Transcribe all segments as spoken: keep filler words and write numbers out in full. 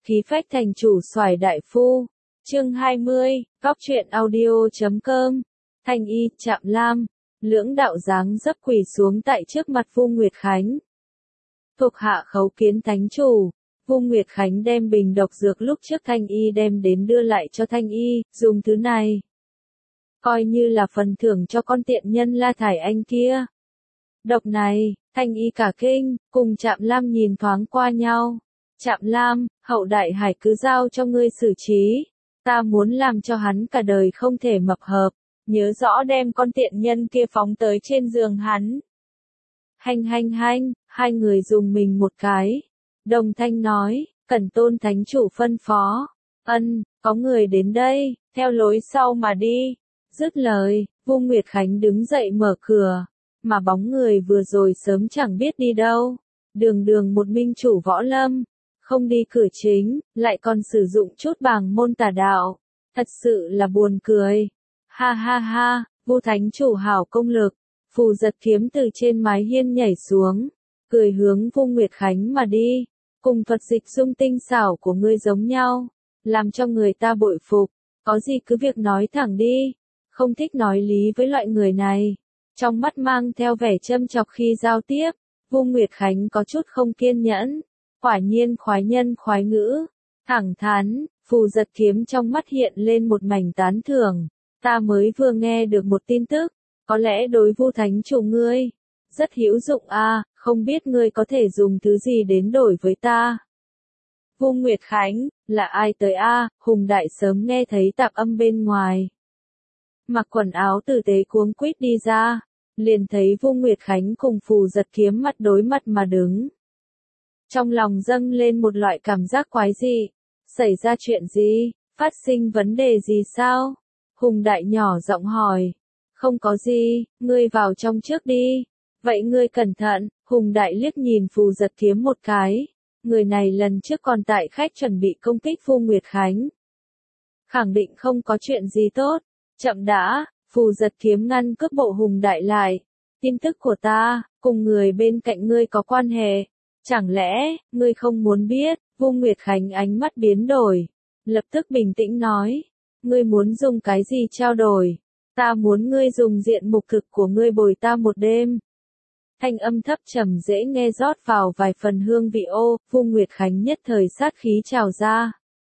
Khí phách thành chủ xoài đại phu. Chương hai mươi, Góc truyện audio chấm com. Thanh y, Trạm Lam, lưỡng đạo dáng dấp quỳ xuống tại trước mặt Vu Nguyệt Khánh. Thuộc hạ khấu kiến thánh chủ. Vu Nguyệt Khánh đem bình độc dược lúc trước Thanh y đem đến đưa lại cho Thanh y, dùng thứ này coi như là phần thưởng cho con tiện nhân La Thải Anh kia. Độc này, Thanh y cả kinh, cùng Trạm Lam nhìn thoáng qua nhau. Trạm Lam, hậu đại hải cứ giao cho ngươi xử trí. Ta muốn làm cho hắn cả đời không thể mập hợp. Nhớ rõ đem con tiện nhân kia phóng tới trên giường hắn. Hanh hanh hanh, hai người dùng mình một cái. Đồng thanh nói, Cẩn Tôn thánh chủ phân phó. Ân, có người đến đây, theo lối sau mà đi. Dứt lời, Vu Nguyệt Khánh đứng dậy mở cửa. Mà bóng người vừa rồi sớm chẳng biết đi đâu. Đường đường một minh chủ võ lâm. Không đi cửa chính, lại còn sử dụng chút bảng môn tà đạo. Thật sự là buồn cười. Ha ha ha, Vu thánh chủ hảo công lực. Phù giật kiếm từ trên mái hiên nhảy xuống. Cười hướng Vu Nguyệt Khánh mà đi. Cùng thuật dịch dung tinh xảo của ngươi giống nhau. Làm cho người ta bội phục. Có gì cứ việc nói thẳng đi. Không thích nói lý với loại người này. Trong mắt mang theo vẻ châm chọc khi giao tiếp. Vu Nguyệt Khánh có chút không kiên nhẫn. Quả nhiên khoái nhân khoái ngữ. Thẳng thắn, phù giật kiếm trong mắt hiện lên một mảnh tán thưởng. Ta mới vừa nghe được một tin tức. Có lẽ đối Vu thánh chủ ngươi rất hữu dụng a, à, không biết ngươi có thể dùng thứ gì đến đổi với ta. Vu Nguyệt Khánh, là ai tới a? À? Hùng đại sớm nghe thấy tạp âm bên ngoài. Mặc quần áo tử tế cuống quýt đi ra, liền thấy Vu Nguyệt Khánh cùng phù giật kiếm mặt đối mặt mà đứng. Trong lòng dâng lên một loại cảm giác quái dị. Xảy ra chuyện gì? Phát sinh vấn đề gì sao? Hùng đại nhỏ giọng hỏi. Không có gì, ngươi vào trong trước đi. Vậy ngươi cẩn thận. Hùng đại liếc nhìn phù giật kiếm một cái. Người này lần trước còn tại khách chuẩn bị công kích Vu Nguyệt Khánh. Khẳng định không có chuyện gì tốt. Chậm đã, phù giật kiếm ngăn cướp bộ Hùng đại lại. Tin tức của ta, cùng người bên cạnh ngươi có quan hệ. Chẳng lẽ, ngươi không muốn biết? Vu Nguyệt Khánh ánh mắt biến đổi. Lập tức bình tĩnh nói. Ngươi muốn dùng cái gì trao đổi? Ta muốn ngươi dùng diện mục thực của ngươi bồi ta một đêm. Thanh âm thấp trầm dễ nghe rót vào vài phần hương vị ô. Vu Nguyệt Khánh nhất thời sát khí trào ra.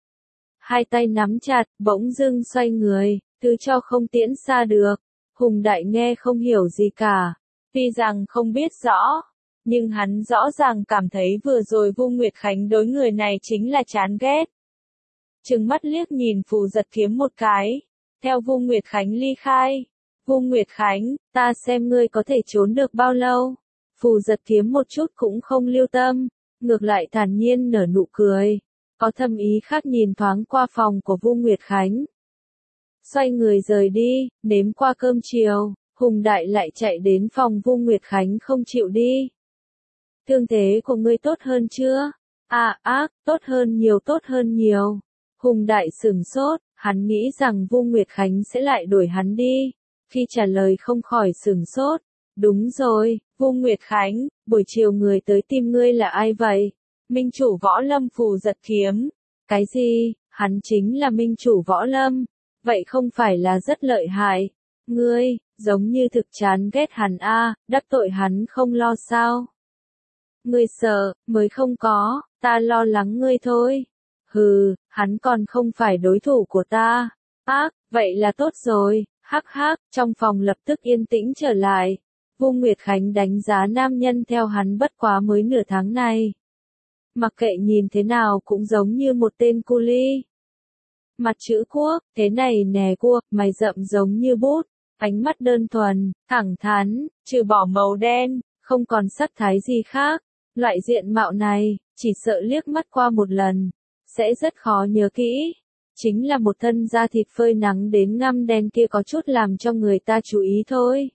Hai tay nắm chặt, bỗng dưng xoay người. Thứ cho không tiễn xa được. Hùng đại nghe không hiểu gì cả. Tuy rằng không biết rõ. Nhưng hắn rõ ràng cảm thấy vừa rồi Vu Nguyệt Khánh đối người này chính là chán ghét. Trừng mắt liếc nhìn phù giật kiếm một cái. Theo Vu Nguyệt Khánh ly khai. Vu Nguyệt Khánh, ta xem ngươi có thể trốn được bao lâu. Phù giật kiếm một chút cũng không lưu tâm. Ngược lại thản nhiên nở nụ cười. Có thâm ý khác nhìn thoáng qua phòng của Vu Nguyệt Khánh. Xoay người rời đi, nếm qua cơm chiều. Hùng đại lại chạy đến phòng Vu Nguyệt Khánh không chịu đi. Thương thế của ngươi tốt hơn chưa? À ác, tốt hơn nhiều tốt hơn nhiều. Hùng đại sửng sốt, hắn nghĩ rằng Vu Nguyệt Khánh sẽ lại đuổi hắn đi. Khi trả lời không khỏi sửng sốt. Đúng rồi, Vu Nguyệt Khánh, buổi chiều người tới tìm ngươi là ai vậy? Minh chủ võ lâm phù giật kiếm. Cái gì? Hắn chính là minh chủ võ lâm. Vậy không phải là rất lợi hại. Ngươi, giống như thực chán ghét hắn a, à, đắc tội hắn không lo sao? Ngươi sợ, mới không có, ta lo lắng ngươi thôi. Hừ, hắn còn không phải đối thủ của ta. Ác, vậy là tốt rồi, hắc hắc, trong phòng lập tức yên tĩnh trở lại. Vu Nguyệt Khánh đánh giá nam nhân theo hắn bất quá mới nửa tháng này. Mặc kệ nhìn thế nào cũng giống như một tên cu li. Mặt chữ quốc, thế này nè cua, mày rậm giống như bút, ánh mắt đơn thuần, thẳng thắn, trừ bỏ màu đen, không còn sắc thái gì khác. Loại diện mạo này, chỉ sợ liếc mắt qua một lần, sẽ rất khó nhớ kỹ. Chính là một thân da thịt phơi nắng đến ngăm đen kia có chút làm cho người ta chú ý thôi.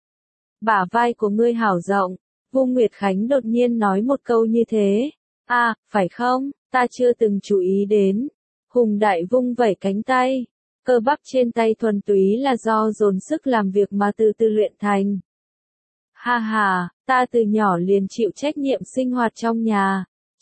Bả vai của ngươi hảo rộng, Vu Nguyệt Khánh đột nhiên nói một câu như thế. À, phải không, ta chưa từng chú ý đến. Hùng đại vung vẩy cánh tay. Cơ bắp trên tay thuần túy là do dồn sức làm việc mà từ từ luyện thành. Ha ha, ta từ nhỏ liền chịu trách nhiệm sinh hoạt trong nhà.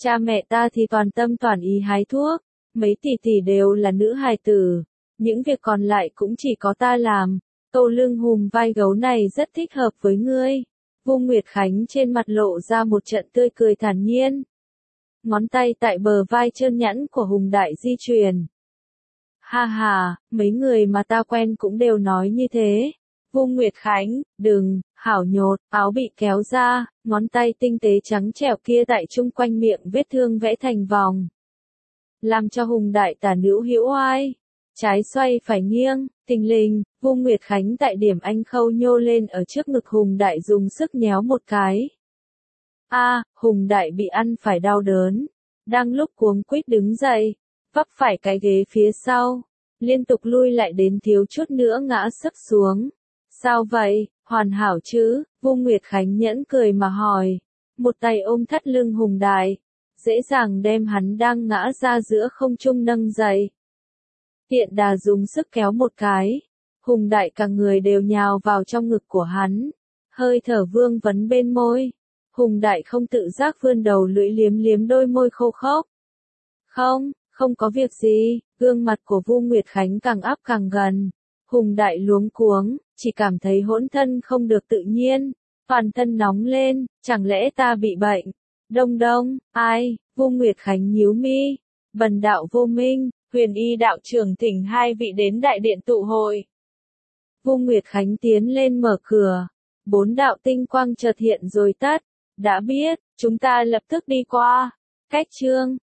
Cha mẹ ta thì toàn tâm toàn ý hái thuốc, mấy tỷ tỷ đều là nữ hài tử, những việc còn lại cũng chỉ có ta làm. Câu lưng hùm vai gấu này rất thích hợp với ngươi. Vu Nguyệt Khánh trên mặt lộ ra một trận tươi cười thản nhiên. Ngón tay tại bờ vai trơn nhẵn của Hùng Đại di chuyển. Ha ha, mấy người mà ta quen cũng đều nói như thế. Vu Nguyệt Khánh, đừng, hảo nhột, áo bị kéo ra, ngón tay tinh tế trắng trẻo kia tại chung quanh miệng vết thương vẽ thành vòng. Làm cho Hùng Đại tả nữ hữu oai. Trái xoay phải nghiêng, tình lình, Vu Nguyệt Khánh tại điểm anh khâu nhô lên ở trước ngực Hùng Đại dùng sức nhéo một cái. A, Hùng Đại bị ăn phải đau đớn. Đang lúc cuống quýt đứng dậy, vấp phải cái ghế phía sau, liên tục lui lại đến thiếu chút nữa ngã sấp xuống. Sao vậy, hoàn hảo chứ? Vu Nguyệt Khánh nhẫn cười mà hỏi. Một tay ôm thắt lưng Hùng Đại, dễ dàng đem hắn đang ngã ra giữa không trung nâng dậy. Tiện đà dùng sức kéo một cái, Hùng Đại cả người đều nhào vào trong ngực của hắn, hơi thở vương vấn bên môi. Hùng Đại không tự giác vươn đầu lưỡi liếm liếm đôi môi khô khốc. Không, không có việc gì, gương mặt của Vu Nguyệt Khánh càng áp càng gần. Hùng Đại luống cuống, chỉ cảm thấy hỗn thân không được tự nhiên, toàn thân nóng lên, chẳng lẽ ta bị bệnh? Đông đông, ai? Vu Nguyệt Khánh nhíu mi. Bần đạo Vô Minh, Huyền Y đạo trưởng thỉnh hai vị đến đại điện tụ hội. Vu Nguyệt Khánh tiến lên mở cửa, bốn đạo tinh quang chợt hiện rồi tắt. Đã biết, chúng ta lập tức đi qua. Cách chương